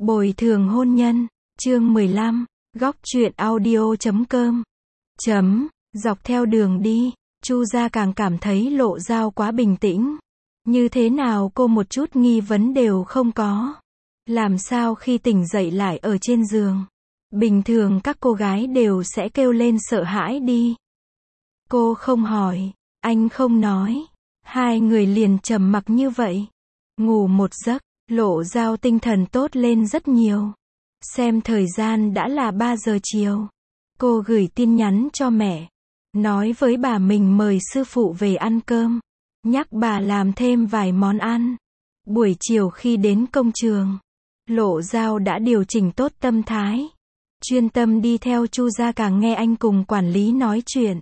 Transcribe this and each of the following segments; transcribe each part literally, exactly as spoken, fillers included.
Bồi thường hôn nhân, chương mười lăm, góc truyện audio chấm com. Chấm, dọc theo đường đi, Chu Gia càng cảm thấy Lộ Dao quá bình tĩnh. Như thế nào cô một chút nghi vấn đều không có. Làm sao khi tỉnh dậy lại ở trên giường. Bình thường các cô gái đều sẽ kêu lên sợ hãi đi. Cô không hỏi, anh không nói. Hai người liền trầm mặc như vậy. Ngủ một giấc, Lộ Dao tinh thần tốt lên rất nhiều. Xem thời gian đã là ba giờ chiều. Cô gửi tin nhắn cho mẹ. Nói với bà mình mời sư phụ về ăn cơm. Nhắc bà làm thêm vài món ăn. Buổi chiều khi đến công trường, Lộ Dao đã điều chỉnh tốt tâm thái. Chuyên tâm đi theo Chu Gia Càng nghe anh cùng quản lý nói chuyện.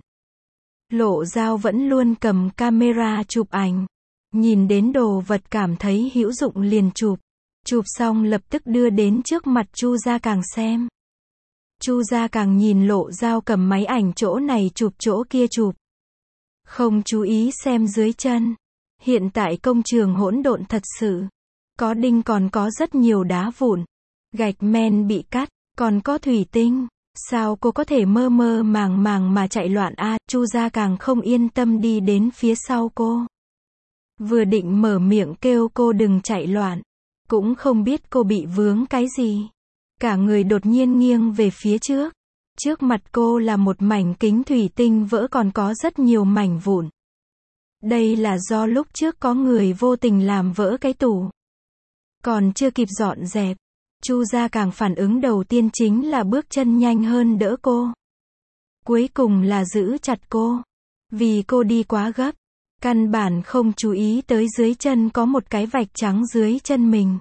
Lộ Dao vẫn luôn cầm camera chụp ảnh. Nhìn đến đồ vật cảm thấy hữu dụng liền chụp. Chụp xong lập tức đưa đến trước mặt Chu Gia Càng xem. Chu Gia Càng nhìn Lộ Dao cầm máy ảnh chỗ này chụp chỗ kia chụp. Không chú ý xem dưới chân. Hiện tại công trường hỗn độn thật sự. Có đinh còn có rất nhiều đá vụn. Gạch men bị cắt, còn có thủy tinh. Sao cô có thể mơ mơ màng màng mà chạy loạn a? À, Chu Gia Càng không yên tâm đi đến phía sau cô. Vừa định mở miệng kêu cô đừng chạy loạn. Cũng không biết cô bị vướng cái gì. Cả người đột nhiên nghiêng về phía trước. Trước mặt cô là một mảnh kính thủy tinh vỡ còn có rất nhiều mảnh vụn. Đây là do lúc trước có người vô tình làm vỡ cái tủ. Còn chưa kịp dọn dẹp. Chu Gia Càng phản ứng đầu tiên chính là bước chân nhanh hơn đỡ cô. Cuối cùng là giữ chặt cô. Vì cô đi quá gấp. Căn bản không chú ý tới dưới chân có một cái vạch trắng dưới chân mình.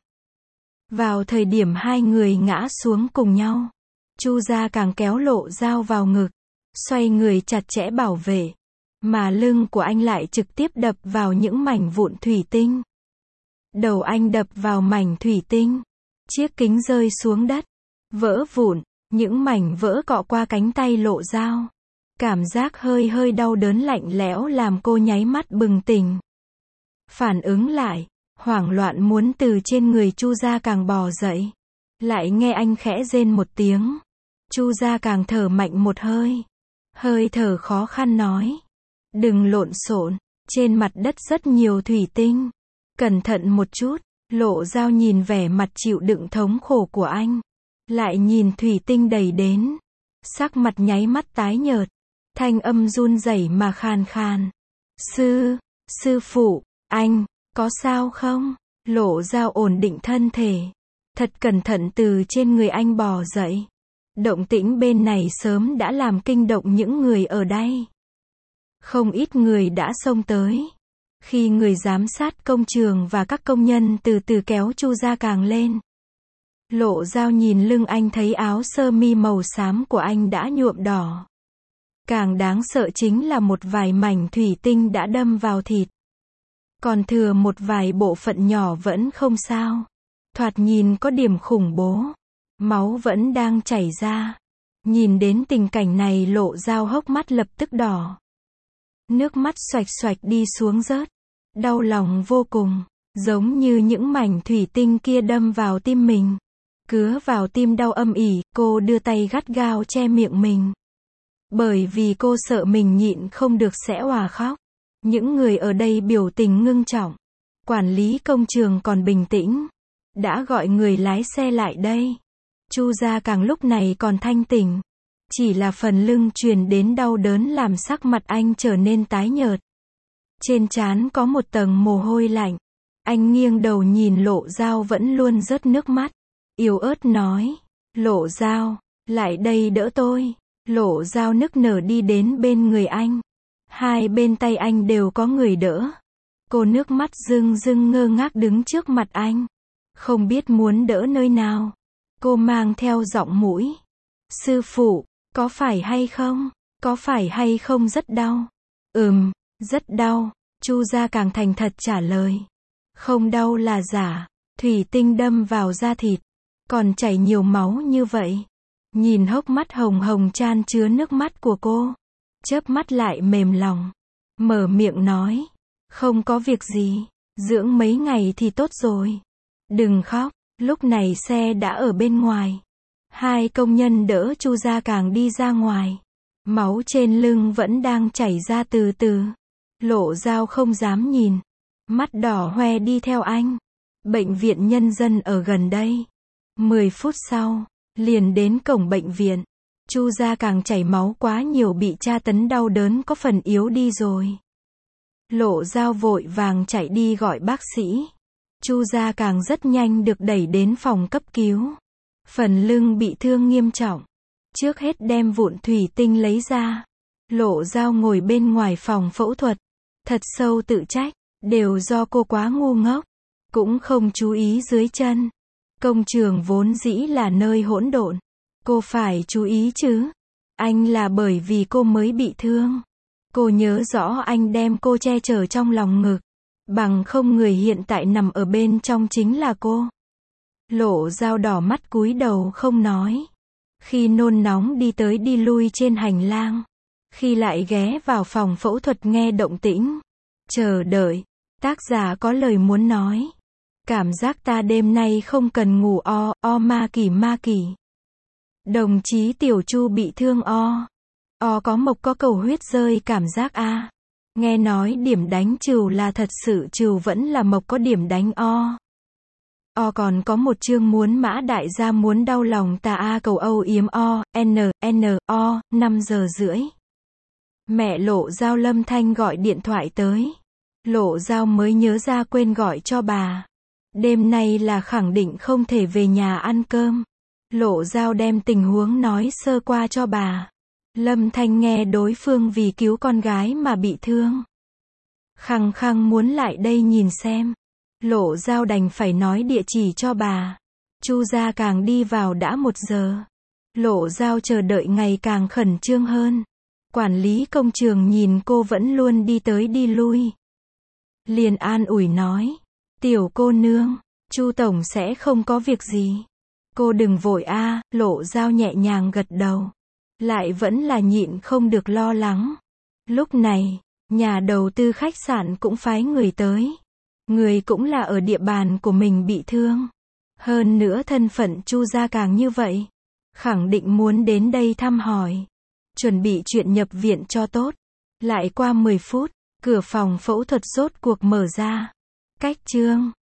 Vào thời điểm hai người ngã xuống cùng nhau, Chu Gia Càng kéo Lộ Dao vào ngực, xoay người chặt chẽ bảo vệ, mà lưng của anh lại trực tiếp đập vào những mảnh vụn thủy tinh. Đầu anh đập vào mảnh thủy tinh, chiếc kính rơi xuống đất, vỡ vụn, những mảnh vỡ cọ qua cánh tay Lộ Dao. Cảm giác hơi hơi đau đớn lạnh lẽo làm cô nháy mắt bừng tỉnh. Phản ứng lại, hoảng loạn muốn từ trên người Chu Gia Càng bò dậy. Lại nghe anh khẽ rên một tiếng. Chu Gia Càng thở mạnh một hơi. Hơi thở khó khăn nói. Đừng lộn xộn, trên mặt đất rất nhiều thủy tinh. Cẩn thận một chút. Lộ Dao nhìn vẻ mặt chịu đựng thống khổ của anh. Lại nhìn thủy tinh đầy đến. Sắc mặt nháy mắt tái nhợt. Thanh âm run rẩy mà khàn khàn. Sư, sư phụ, anh, có sao không? Lộ Dao ổn định thân thể. Thật cẩn thận từ trên người anh bò dậy. Động tĩnh bên này sớm đã làm kinh động những người ở đây. Không ít người đã xông tới. Khi người giám sát công trường và các công nhân từ từ kéo Chu Gia Càng lên. Lộ Dao nhìn lưng anh thấy áo sơ mi màu xám của anh đã nhuộm đỏ. Càng đáng sợ chính là một vài mảnh thủy tinh đã đâm vào thịt. Còn thừa một vài bộ phận nhỏ vẫn không sao. Thoạt nhìn có điểm khủng bố. Máu vẫn đang chảy ra. Nhìn đến tình cảnh này Lộ Dao hốc mắt lập tức đỏ. Nước mắt xoạch xoạch đi xuống rớt. Đau lòng vô cùng. Giống như những mảnh thủy tinh kia đâm vào tim mình. Cứa vào tim đau âm ỉ. Cô đưa tay gắt gao che miệng mình. Bởi vì cô sợ mình nhịn không được sẽ òa khóc. Những người ở đây biểu tình ngưng trọng. Quản lý công trường còn bình tĩnh. Đã gọi người lái xe lại đây. Chu Gia Càng lúc này còn thanh tỉnh. Chỉ là phần lưng truyền đến đau đớn làm sắc mặt anh trở nên tái nhợt. Trên trán có một tầng mồ hôi lạnh. Anh nghiêng đầu nhìn Lộ Dao vẫn luôn rớt nước mắt. Yếu ớt nói. Lộ Dao, lại đây đỡ tôi. Lộ Dao nức nở đi đến bên người anh. Hai bên tay anh đều có người đỡ. Cô nước mắt rưng rưng ngơ ngác đứng trước mặt anh. Không biết muốn đỡ nơi nào. Cô mang theo giọng mũi. Sư phụ, có phải hay không? Có phải hay không rất đau? Ừm, rất đau. Chu Gia Càng thành thật trả lời. Không đau là giả. Thủy tinh đâm vào da thịt. Còn chảy nhiều máu như vậy. Nhìn hốc mắt hồng hồng chan chứa nước mắt của cô. Chớp mắt lại mềm lòng. Mở miệng nói. Không có việc gì. Dưỡng mấy ngày thì tốt rồi. Đừng khóc. Lúc này xe đã ở bên ngoài. Hai công nhân đỡ Chu Gia Càng đi ra ngoài. Máu trên lưng vẫn đang chảy ra từ từ. Lộ Dao không dám nhìn. Mắt đỏ hoe đi theo anh. Bệnh viện nhân dân ở gần đây. Mười phút sau, liền đến cổng bệnh viện. Chu Gia Càng chảy máu quá nhiều bị tra tấn đau đớn có phần yếu đi rồi. Lộ Dao vội vàng chạy đi gọi bác sĩ. Chu Gia Càng rất nhanh được đẩy đến phòng cấp cứu. Phần lưng bị thương nghiêm trọng. Trước hết đem vụn thủy tinh lấy ra. Lộ Dao ngồi bên ngoài phòng phẫu thuật. Thật sâu tự trách. Đều do cô quá ngu ngốc. Cũng không chú ý dưới chân. Công trường vốn dĩ là nơi hỗn độn. Cô phải chú ý chứ. Anh là bởi vì cô mới bị thương. Cô nhớ rõ anh đem cô che chở trong lòng ngực. Bằng không người hiện tại nằm ở bên trong chính là cô. Lộ Dao đỏ mắt cúi đầu không nói. Khi nôn nóng đi tới đi lui trên hành lang. Khi lại ghé vào phòng phẫu thuật nghe động tĩnh. Chờ đợi. Tác giả có lời muốn nói. Cảm giác ta đêm nay không cần ngủ o, o ma kỳ ma kỳ. Đồng chí Tiểu Chu bị thương o. O có mộc có cầu huyết rơi cảm giác a. Nghe nói điểm đánh trừu là thật sự trừu vẫn là mộc có điểm đánh o. O còn có một chương muốn mã đại gia muốn đau lòng ta a cầu âu yếm o, n, n, o, năm giờ rưỡi. Mẹ Lộ Dao Lâm Thanh gọi điện thoại tới. Lộ Dao mới nhớ ra quên gọi cho bà. Đêm nay là khẳng định không thể về nhà ăn cơm. Lộ Dao đem tình huống nói sơ qua cho bà. Lâm Thanh nghe đối phương vì cứu con gái mà bị thương. Khăng khăng muốn lại đây nhìn xem. Lộ Dao đành phải nói địa chỉ cho bà. Chu Gia Càng đi vào đã một giờ. Lộ Dao chờ đợi ngày càng khẩn trương hơn. Quản lý công trường nhìn cô vẫn luôn đi tới đi lui. Liền an ủi nói. Tiểu cô nương, Chu tổng sẽ không có việc gì. Cô đừng vội a. Lộ Dao nhẹ nhàng gật đầu. Lại vẫn là nhịn không được lo lắng. Lúc này, nhà đầu tư khách sạn cũng phái người tới. Người cũng là ở địa bàn của mình bị thương. Hơn nữa thân phận Chu Gia Càng như vậy. Khẳng định muốn đến đây thăm hỏi. Chuẩn bị chuyện nhập viện cho tốt. Lại qua mười phút, cửa phòng phẫu thuật rốt cuộc mở ra. Cách chương